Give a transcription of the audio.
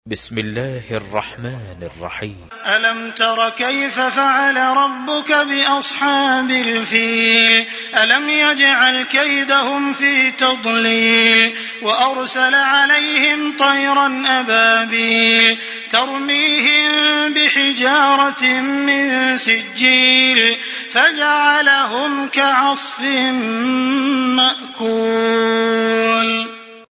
بسم الله الرحمن الرحيم. ألم تر كيف فعل ربك بأصحاب الفيل ألم يجعل كيدهم في تضليل وأرسل عليهم طيرا أبابيل ترميهم بحجارة من سجيل فجعلهم كعصف مأكول.